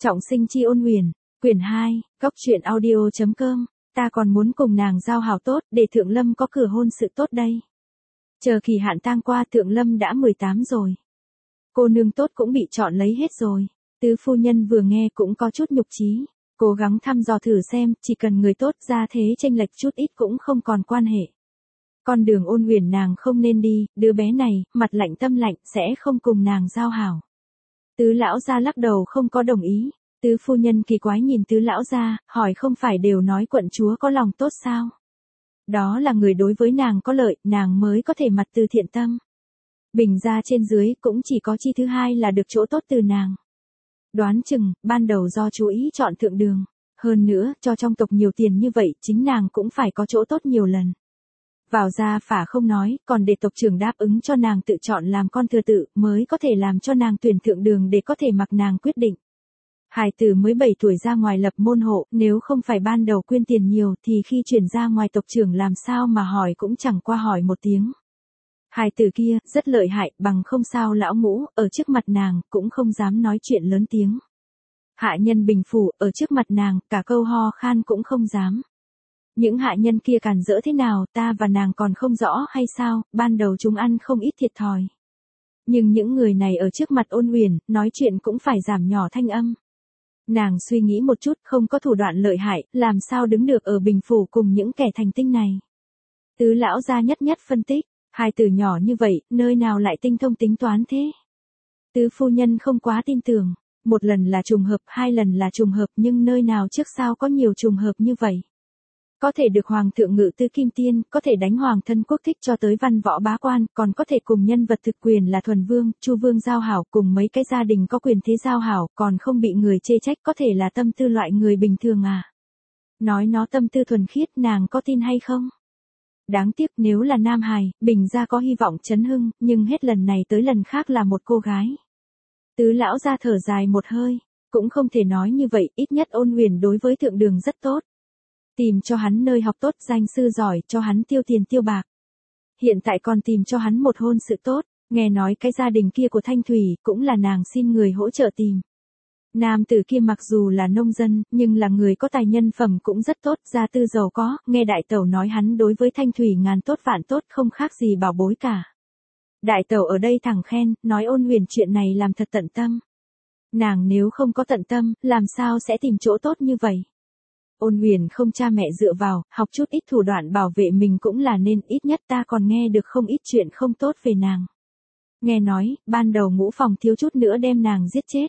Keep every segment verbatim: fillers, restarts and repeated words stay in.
Trọng sinh chi ôn huyền, quyển hai, góc truyện audio.com, ta còn muốn cùng nàng giao hảo tốt, để Thượng Lâm có cửa hôn sự tốt đây. Chờ kỳ hạn tang qua Thượng Lâm đã mười tám rồi. Cô nương tốt cũng bị chọn lấy hết rồi. Tứ phu nhân vừa nghe cũng có chút nhục chí, cố gắng thăm dò thử xem, chỉ cần người tốt ra thế chênh lệch chút ít cũng không còn quan hệ. Con đường ôn huyền nàng không nên đi, đứa bé này, mặt lạnh tâm lạnh, sẽ không cùng nàng giao hảo. Tứ lão gia lắc đầu không có đồng ý. Tứ phu nhân kỳ quái nhìn tứ lão gia, hỏi không phải đều nói quận chúa có lòng tốt sao? Đó là người đối với nàng có lợi, nàng mới có thể mặt từ thiện tâm. Bình gia trên dưới cũng chỉ có chi thứ hai là được chỗ tốt từ nàng. Đoán chừng, ban đầu do chú ý chọn thượng đường. Hơn nữa, cho trong tộc nhiều tiền như vậy, chính nàng cũng phải có chỗ tốt nhiều lần. Vào gia phả không nói, còn để tộc trưởng đáp ứng cho nàng tự chọn làm con thừa tự, mới có thể làm cho nàng tuyển thượng đường để có thể mặc nàng quyết định. Hài tử mới bảy tuổi ra ngoài lập môn hộ, nếu không phải ban đầu quyên tiền nhiều thì khi chuyển ra ngoài tộc trưởng làm sao mà hỏi cũng chẳng qua hỏi một tiếng. Hài tử kia, rất lợi hại, bằng không sao lão ngũ, ở trước mặt nàng, cũng không dám nói chuyện lớn tiếng. Hạ nhân bình phủ, ở trước mặt nàng, cả câu ho khan cũng không dám. Những hạ nhân kia càn rỡ thế nào, ta và nàng còn không rõ hay sao, ban đầu chúng ăn không ít thiệt thòi. Nhưng những người này ở trước mặt ôn huyền, nói chuyện cũng phải giảm nhỏ thanh âm. Nàng suy nghĩ một chút, không có thủ đoạn lợi hại, làm sao đứng được ở bình phủ cùng những kẻ thành tinh này. Tứ lão gia nhất nhất phân tích, hai từ nhỏ như vậy, nơi nào lại tinh thông tính toán thế. Tứ phu nhân không quá tin tưởng, một lần là trùng hợp, hai lần là trùng hợp nhưng nơi nào trước sao có nhiều trùng hợp như vậy. Có thể được hoàng thượng ngự tứ kim tiên, có thể đánh hoàng thân quốc thích cho tới văn võ bá quan, còn có thể cùng nhân vật thực quyền là thuần vương, chu vương giao hảo, cùng mấy cái gia đình có quyền thế giao hảo, còn không bị người chê trách, có thể là tâm tư loại người bình thường à. Nói nó tâm tư thuần khiết, nàng có tin hay không? Đáng tiếc nếu là nam hài, bình gia có hy vọng chấn hưng, nhưng hết lần này tới lần khác là một cô gái. Tứ lão ra thở dài một hơi, cũng không thể nói như vậy, ít nhất ôn huyền đối với thượng đường rất tốt. Tìm cho hắn nơi học tốt, danh sư giỏi, cho hắn tiêu tiền tiêu bạc. Hiện tại còn tìm cho hắn một hôn sự tốt, nghe nói cái gia đình kia của Thanh Thủy, cũng là nàng xin người hỗ trợ tìm. Nam tử kia mặc dù là nông dân, nhưng là người có tài nhân phẩm cũng rất tốt, gia tư giàu có, nghe đại tẩu nói hắn đối với Thanh Thủy ngàn tốt vạn tốt không khác gì bảo bối cả. Đại tẩu ở đây thẳng khen, nói ôn huyền chuyện này làm thật tận tâm. Nàng nếu không có tận tâm, làm sao sẽ tìm chỗ tốt như vậy? Ôn huyền không cha mẹ dựa vào, học chút ít thủ đoạn bảo vệ mình cũng là nên, ít nhất ta còn nghe được không ít chuyện không tốt về nàng. Nghe nói, ban đầu ngũ phòng thiếu chút nữa đem nàng giết chết.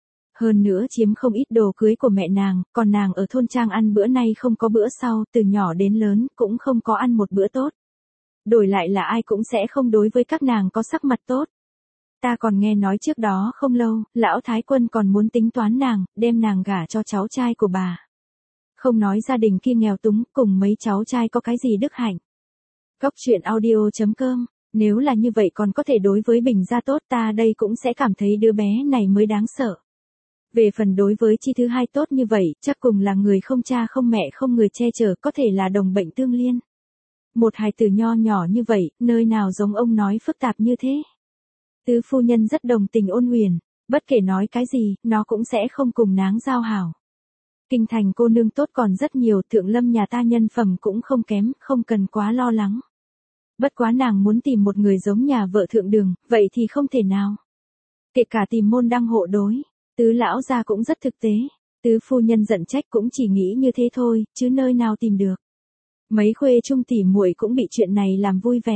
Hơn nữa chiếm không ít đồ cưới của mẹ nàng, còn nàng ở thôn trang ăn bữa nay không có bữa sau, từ nhỏ đến lớn cũng không có ăn một bữa tốt. Đổi lại là ai cũng sẽ không đối với các nàng có sắc mặt tốt. Ta còn nghe nói trước đó không lâu, lão thái quân còn muốn tính toán nàng, đem nàng gả cho cháu trai của bà. Không nói gia đình kia nghèo túng, cùng mấy cháu trai có cái gì đức hạnh. Góc truyện audio.com, nếu là như vậy còn có thể đối với bình gia tốt, ta đây cũng sẽ cảm thấy đứa bé này mới đáng sợ. Về phần đối với chi thứ hai tốt như vậy, chắc cùng là người không cha không mẹ không người che chở, có thể là đồng bệnh tương liên. Một hài tử nho nhỏ như vậy, nơi nào giống ông nói phức tạp như thế. Tứ phu nhân rất đồng tình ôn huyền, bất kể nói cái gì, nó cũng sẽ không cùng náng giao hảo. Kinh thành cô nương tốt còn rất nhiều, Thượng Lâm nhà ta nhân phẩm cũng không kém, không cần quá lo lắng. Bất quá nàng muốn tìm một người giống nhà vợ thượng đường, vậy thì không thể nào. Kể cả tìm môn đăng hộ đối, tứ lão gia cũng rất thực tế. Tứ phu nhân giận trách cũng chỉ nghĩ như thế thôi, chứ nơi nào tìm được. Mấy khuê trung tỉ muội cũng bị chuyện này làm vui vẻ.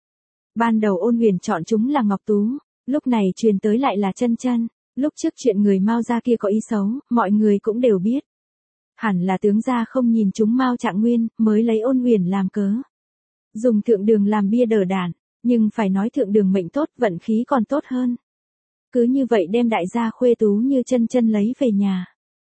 Ban đầu ôn huyền chọn chúng là Ngọc Tú, lúc này truyền tới lại là Chân Chân. Lúc trước chuyện người Mao gia kia có ý xấu, mọi người cũng đều biết. Hẳn là tướng gia không nhìn chúng Mao Trạng Nguyên, mới lấy ôn huyền làm cớ. Dùng thượng đường làm bia đỡ đạn, nhưng phải nói thượng đường mệnh tốt, vận khí còn tốt hơn. Cứ như vậy đem đại gia khuê tú như Chân Chân lấy về nhà.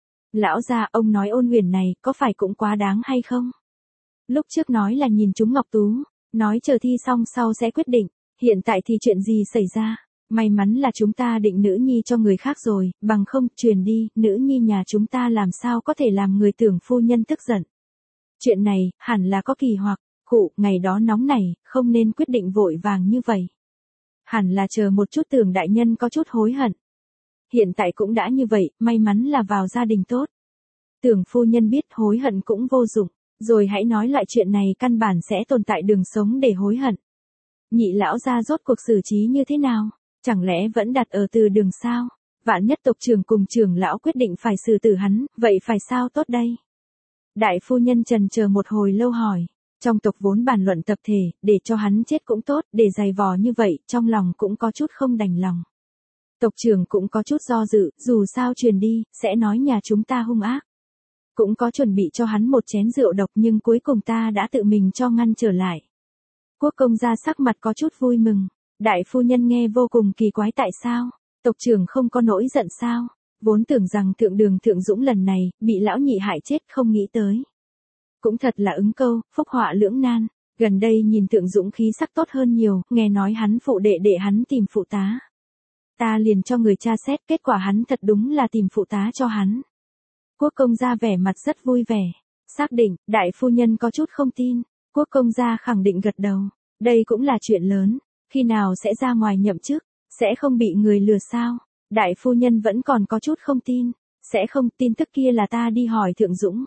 Lão gia, ông nói ôn huyền này, có phải cũng quá đáng hay không? Lúc trước nói là nhìn chúng Ngọc Tú, nói chờ thi xong sau sẽ quyết định, hiện tại thì chuyện gì xảy ra? May mắn là chúng ta định nữ nhi cho người khác rồi, bằng không, truyền đi, nữ nhi nhà chúng ta làm sao có thể làm người tưởng phu nhân tức giận. Chuyện này, hẳn là có kỳ hoặc, khụ, ngày đó nóng này, không nên quyết định vội vàng như vậy. Hẳn là chờ một chút tưởng đại nhân có chút hối hận. hiện tại cũng đã như vậy, may mắn là vào gia đình tốt. Tưởng phu nhân biết hối hận cũng vô dụng, rồi hãy nói loại chuyện này căn bản sẽ tồn tại đường sống để hối hận. Nhị lão gia rốt cuộc xử trí như thế nào? Chẳng lẽ vẫn đặt ở từ đường sao? Vạn nhất tộc trưởng cùng trưởng lão quyết định phải xử tử hắn, vậy phải sao tốt đây? Đại phu nhân trần chờ một hồi lâu hỏi. Trong tộc vốn bàn luận tập thể, để cho hắn chết cũng tốt, để dày vò như vậy, trong lòng cũng có chút không đành lòng. Tộc trưởng cũng có chút do dự, dù sao truyền đi, sẽ nói nhà chúng ta hung ác. Cũng có chuẩn bị cho hắn một chén rượu độc nhưng cuối cùng ta đã tự mình cho ngăn trở lại. Quốc công gia sắc mặt có chút vui mừng. Đại phu nhân nghe vô cùng kỳ quái tại sao? Tộc trưởng không có nỗi giận sao? Vốn tưởng rằng thượng đường thượng dũng lần này, bị lão nhị hại chết không nghĩ tới. Cũng thật là ứng câu, phúc họa lưỡng nan. Gần đây nhìn thượng dũng khí sắc tốt hơn nhiều, nghe nói hắn phụ đệ đệ hắn tìm phụ tá. Ta liền cho người tra xét, kết quả hắn thật đúng là tìm phụ tá cho hắn. Quốc công gia vẻ mặt rất vui vẻ. Xác định, đại phu nhân có chút không tin. Quốc công gia khẳng định gật đầu. Đây cũng là chuyện lớn. Khi nào sẽ ra ngoài nhậm chức? Sẽ không bị người lừa sao? Đại phu nhân vẫn còn có chút không tin. Sẽ không, tin tức kia là ta đi hỏi thượng dũng.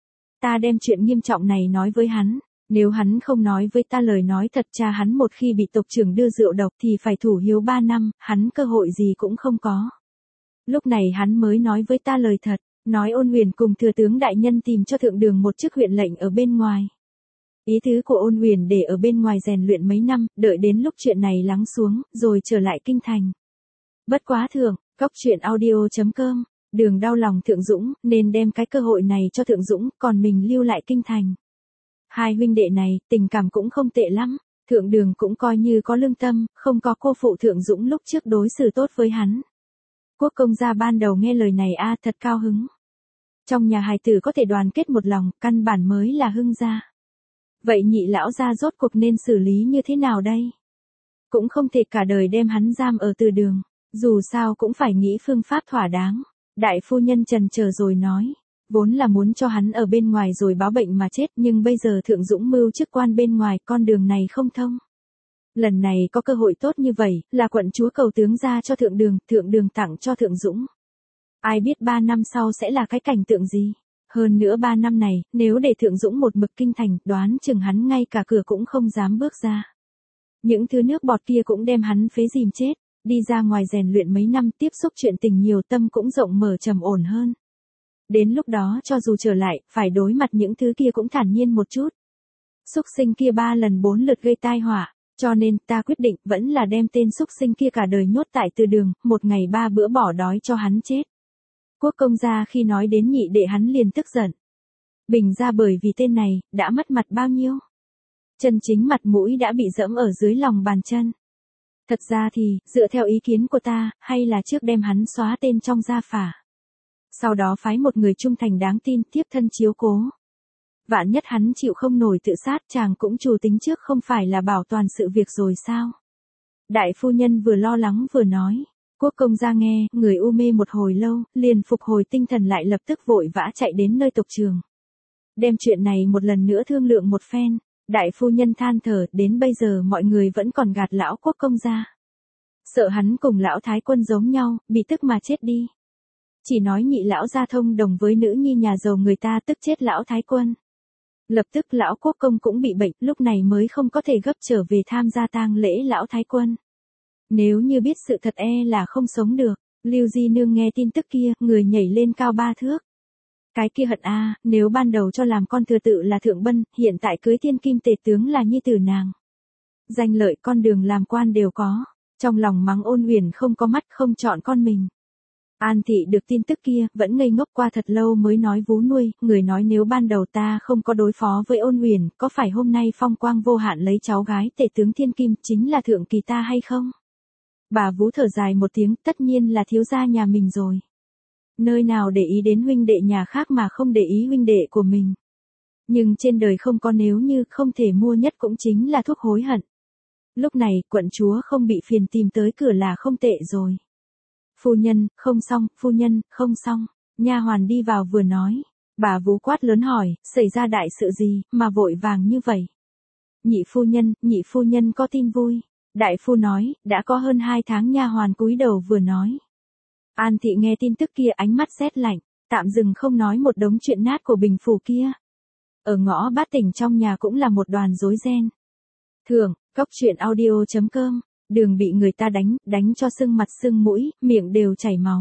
Ta đem chuyện nghiêm trọng này nói với hắn. Nếu hắn không nói với ta lời nói thật, cha hắn một khi bị tộc trưởng đưa rượu độc thì phải thủ hiếu ba năm, hắn cơ hội gì cũng không có. Lúc này hắn mới nói với ta lời thật, nói Ôn Huyền cùng thừa tướng đại nhân tìm cho thượng đường một chức huyện lệnh ở bên ngoài. Ý tứ của Ôn Huyền để ở bên ngoài rèn luyện mấy năm, đợi đến lúc chuyện này lắng xuống, rồi trở lại kinh thành. Bất quá thượng, góc truyện audio chấm com, Đường đau lòng thượng dũng, nên đem cái cơ hội này cho thượng dũng, còn mình lưu lại kinh thành. Hai huynh đệ này, tình cảm cũng không tệ lắm, thượng đường cũng coi như có lương tâm, không có cô phụ thượng dũng lúc trước đối xử tốt với hắn. Quốc công gia ban đầu nghe lời này a thật cao hứng. Trong nhà hài tử có thể đoàn kết một lòng, căn bản mới là hưng gia. Vậy nhị lão gia rốt cuộc nên xử lý như thế nào đây? Cũng không thể cả đời đem hắn giam ở từ đường, dù sao cũng phải nghĩ phương pháp thỏa đáng. Đại phu nhân trần chờ rồi nói, vốn là muốn cho hắn ở bên ngoài rồi báo bệnh mà chết, nhưng bây giờ thượng dũng mưu chức quan bên ngoài, con đường này không thông. Lần này có cơ hội tốt như vậy, là quận chúa cầu tướng ra cho thượng đường, thượng đường tặng cho thượng dũng. Ai biết ba năm sau sẽ là cái cảnh tượng gì? Hơn nữa ba năm này, nếu để thượng dũng một mực kinh thành, đoán chừng hắn ngay cả cửa cũng không dám bước ra. Những thứ nước bọt kia cũng đem hắn phế dìm chết, đi ra ngoài rèn luyện mấy năm, tiếp xúc chuyện tình nhiều, tâm cũng rộng mở trầm ổn hơn. Đến lúc đó cho dù trở lại, phải đối mặt những thứ kia cũng thản nhiên một chút. Xúc sinh kia ba lần bốn lượt gây tai họa, cho nên ta quyết định vẫn là đem tên xúc sinh kia cả đời nhốt tại từ đường, một ngày ba bữa bỏ đói cho hắn chết. Quốc công gia khi nói đến nhị đệ hắn liền tức giận. Bình ra bởi vì tên này, đã mất mặt bao nhiêu? Chân chính mặt mũi đã bị dẫm ở dưới lòng bàn chân. Thật ra thì, dựa theo ý kiến của ta, hay là trước đem hắn xóa tên trong gia phả. Sau đó phái một người trung thành đáng tin tiếp thân chiếu cố. Vạn nhất hắn chịu không nổi tự sát, chàng cũng chủ tính trước không phải là bảo toàn sự việc rồi sao? Đại phu nhân vừa lo lắng vừa nói. Quốc công gia nghe, người u mê một hồi lâu, liền phục hồi tinh thần lại, lập tức vội vã chạy đến nơi tộc trường. Đem chuyện này một lần nữa thương lượng một phen. Đại phu nhân than thở, đến bây giờ mọi người vẫn còn gạt lão quốc công gia. Sợ hắn cùng lão thái quân giống nhau, bị tức mà chết đi. Chỉ nói nhị lão gia thông đồng với nữ nhi nhà giàu người ta tức chết lão thái quân. Lập tức lão quốc công cũng bị bệnh, lúc này mới không có thể gấp trở về tham gia tang lễ lão thái quân. Nếu như biết sự thật e là không sống được. Lưu Di Nương nghe tin tức kia, người nhảy lên cao ba thước. Cái kia hận a, nếu ban đầu cho làm con thừa tự là thượng bân, hiện tại cưới thiên kim tề tướng là nhi tử nàng. Danh lợi con đường làm quan đều có, trong lòng mắng Ôn Huyền không có mắt, không chọn con mình. An thị được tin tức kia, vẫn ngây ngốc qua thật lâu mới nói vú nuôi, người nói nếu ban đầu ta không có đối phó với Ôn Huyền, có phải hôm nay phong quang vô hạn lấy cháu gái tề tướng thiên kim chính là thượng kỳ ta hay không? Bà vú thở dài một tiếng, tất nhiên là thiếu gia nhà mình rồi. Nơi nào để ý đến huynh đệ nhà khác mà không để ý huynh đệ của mình. Nhưng trên đời không có nếu như, không thể mua nhất cũng chính là thuốc hối hận. Lúc này, quận chúa không bị phiền tìm tới cửa là không tệ rồi. Phu nhân, không xong, phu nhân, không xong. Nha hoàn đi vào vừa nói. Bà vú quát lớn hỏi, xảy ra đại sự gì, mà vội vàng như vậy? Nhị phu nhân, nhị phu nhân có tin vui. Đại phu nói, đã có hơn hai tháng. Nha hoàn cúi đầu vừa nói. An Thị nghe tin tức kia ánh mắt rét lạnh, tạm dừng không nói một đống chuyện nát của Bình Phủ kia. Ở ngõ Bát Tỉnh trong nhà cũng là một đoàn rối ren. Thường, cốc truyện audio chấm com, Đường bị người ta đánh, đánh cho sưng mặt sưng mũi, miệng đều chảy máu.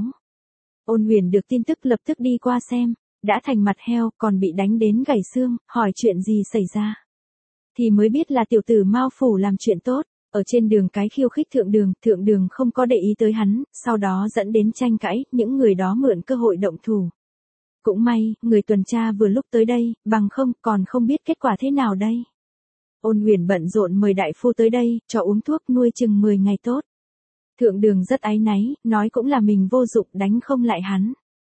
Ôn Huyền được tin tức lập tức đi qua xem, đã thành mặt heo, còn bị đánh đến gãy xương, hỏi chuyện gì xảy ra. Thì mới biết là tiểu tử Mao Phủ làm chuyện tốt, ở trên đường cái khiêu khích thượng đường, thượng đường không có để ý tới hắn, sau đó dẫn đến tranh cãi, những người đó mượn cơ hội động thủ. Cũng may, người tuần tra vừa lúc tới đây, bằng không còn không biết kết quả thế nào đây. Ôn Huyền bận rộn mời đại phu tới đây, cho uống thuốc nuôi chừng mười ngày tốt. Thượng đường rất áy náy, nói cũng là mình vô dụng đánh không lại hắn.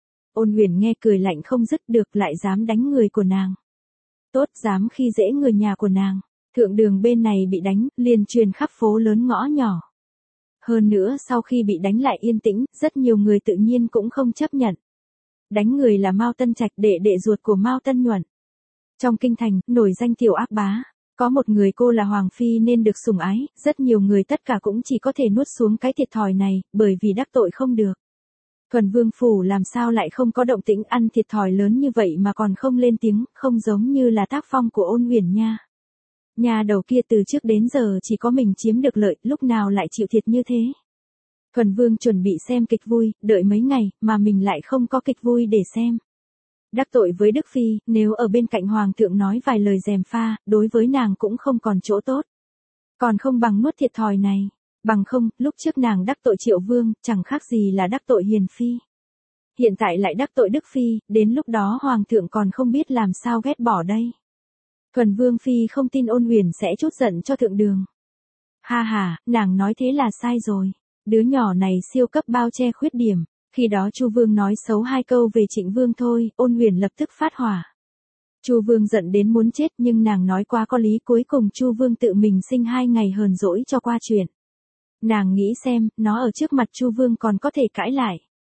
Ôn Huyền nghe cười lạnh không dứt được lại dám đánh người của nàng. Tốt dám khi dễ người nhà của nàng. Thượng đường bên này bị đánh, liền truyền khắp phố lớn ngõ nhỏ. Hơn nữa sau khi bị đánh lại yên tĩnh, rất nhiều người tự nhiên cũng không chấp nhận. Đánh người là Mao Tân Trạch, đệ đệ ruột của Mao Tân Nhuận. Trong kinh thành, nổi danh tiểu ác bá. Có một người cô là Hoàng Phi nên được sủng ái, rất nhiều người tất cả cũng chỉ có thể nuốt xuống cái thiệt thòi này, bởi vì đắc tội không được. Thuần Vương Phủ làm sao lại không có động tĩnh ăn thiệt thòi lớn như vậy mà còn không lên tiếng, không giống như là tác phong của Ôn Huyền nha. Nhà đầu kia từ trước đến giờ chỉ có mình chiếm được lợi, lúc nào lại chịu thiệt như thế. Thuần Vương chuẩn bị xem kịch vui, đợi mấy ngày, mà mình lại không có kịch vui để xem. Đắc tội với Đức Phi, nếu ở bên cạnh Hoàng thượng nói vài lời gièm pha, đối với nàng cũng không còn chỗ tốt. Còn không bằng nuốt thiệt thòi này. Bằng không, lúc trước nàng đắc tội Triệu Vương, chẳng khác gì là đắc tội Hiền Phi. Hiện tại lại đắc tội Đức Phi, đến lúc đó Hoàng thượng còn không biết làm sao ghét bỏ đây. Thuần Vương Phi không tin Ôn Huyền sẽ trút giận cho thượng đường. Ha ha, nàng nói thế là sai rồi. Đứa nhỏ này siêu cấp bao che khuyết điểm. Khi đó Chu Vương nói xấu hai câu về Trịnh Vương thôi, Ôn Huyền lập tức phát hỏa. Chu Vương giận đến muốn chết nhưng nàng nói qua có lý, cuối cùng Chu Vương tự mình sinh hai ngày hờn dỗi cho qua chuyện. Nàng nghĩ xem, nó ở trước mặt Chu Vương còn có thể cãi lại.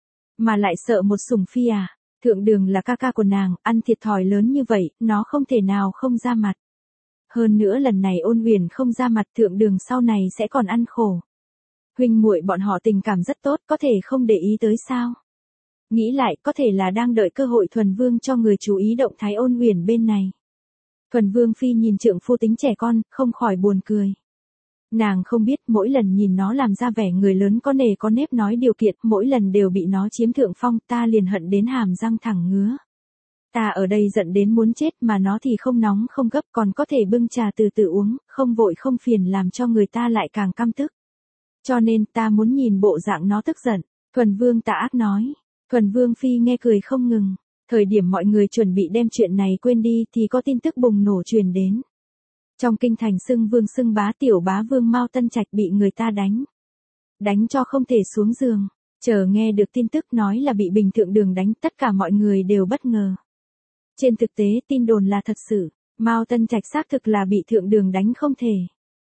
Mà lại sợ một sủng phi à, thượng đường là ca ca của nàng, ăn thiệt thòi lớn như vậy, nó không thể nào không ra mặt. Hơn nữa lần này Ôn Huyền không ra mặt, thượng đường sau này sẽ còn ăn khổ. Huynh muội bọn họ tình cảm rất tốt, có thể không để ý tới sao? Nghĩ lại, có thể là đang đợi cơ hội Thuần Vương cho người chú ý động thái Ôn Huyền bên này. Thuần Vương Phi nhìn trượng phu tính trẻ con, không khỏi buồn cười. Nàng không biết mỗi lần nhìn nó làm ra vẻ người lớn có nề có nếp nói điều kiện, mỗi lần đều bị nó chiếm thượng phong, ta liền hận đến hàm răng thẳng ngứa. Ta ở đây giận đến muốn chết mà nó thì không nóng không gấp, còn có thể bưng trà từ từ uống, không vội không phiền làm cho người ta lại càng căm tức. Cho nên ta muốn nhìn bộ dạng nó tức giận. Thuần Vương tà ác nói. Thuần Vương Phi nghe cười không ngừng. Thời điểm mọi người chuẩn bị đem chuyện này quên đi thì có tin tức bùng nổ truyền đến. Trong kinh thành xưng vương xưng bá tiểu bá vương Mao Tân Trạch bị người ta đánh. Đánh cho không thể xuống giường. Chờ nghe được tin tức nói là bị Bình Thượng Đường đánh, tất cả mọi người đều bất ngờ. Trên thực tế tin đồn là thật sự. Mao Tân Trạch xác thực là bị Thượng Đường đánh không thể.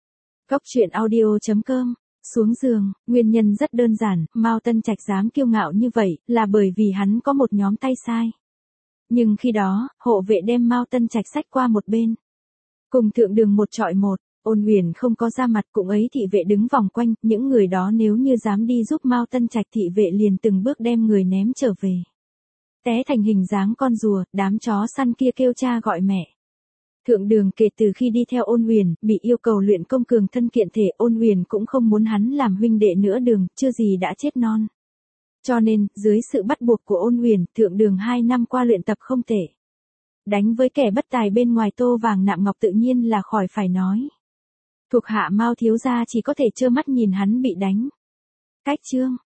Cốc truyện audio chấm com. Xuống giường, nguyên nhân rất đơn giản, Mao Tân Trạch dám kiêu ngạo như vậy, là bởi vì hắn có một nhóm tay sai. Nhưng khi đó, hộ vệ đem Mao Tân Trạch xách qua một bên. Cùng thượng đường một trọi một, Ôn Huyền không có ra mặt, cũng ấy thị vệ đứng vòng quanh, những người đó nếu như dám đi giúp Mao Tân Trạch thị vệ liền từng bước đem người ném trở về. Té thành hình dáng con rùa, đám chó săn kia kêu cha gọi mẹ. Thượng đường kể từ khi đi theo Ôn Huyền, bị yêu cầu luyện công cường thân kiện thể, Ôn Huyền cũng không muốn hắn làm huynh đệ nữa đường, chưa gì đã chết non. Cho nên, dưới sự bắt buộc của Ôn Huyền, thượng đường hai năm qua luyện tập không tệ. Đánh với kẻ bất tài bên ngoài tô vàng nạm ngọc tự nhiên là khỏi phải nói. Thuộc hạ Mao thiếu gia chỉ có thể trơ mắt nhìn hắn bị đánh. Cách chương.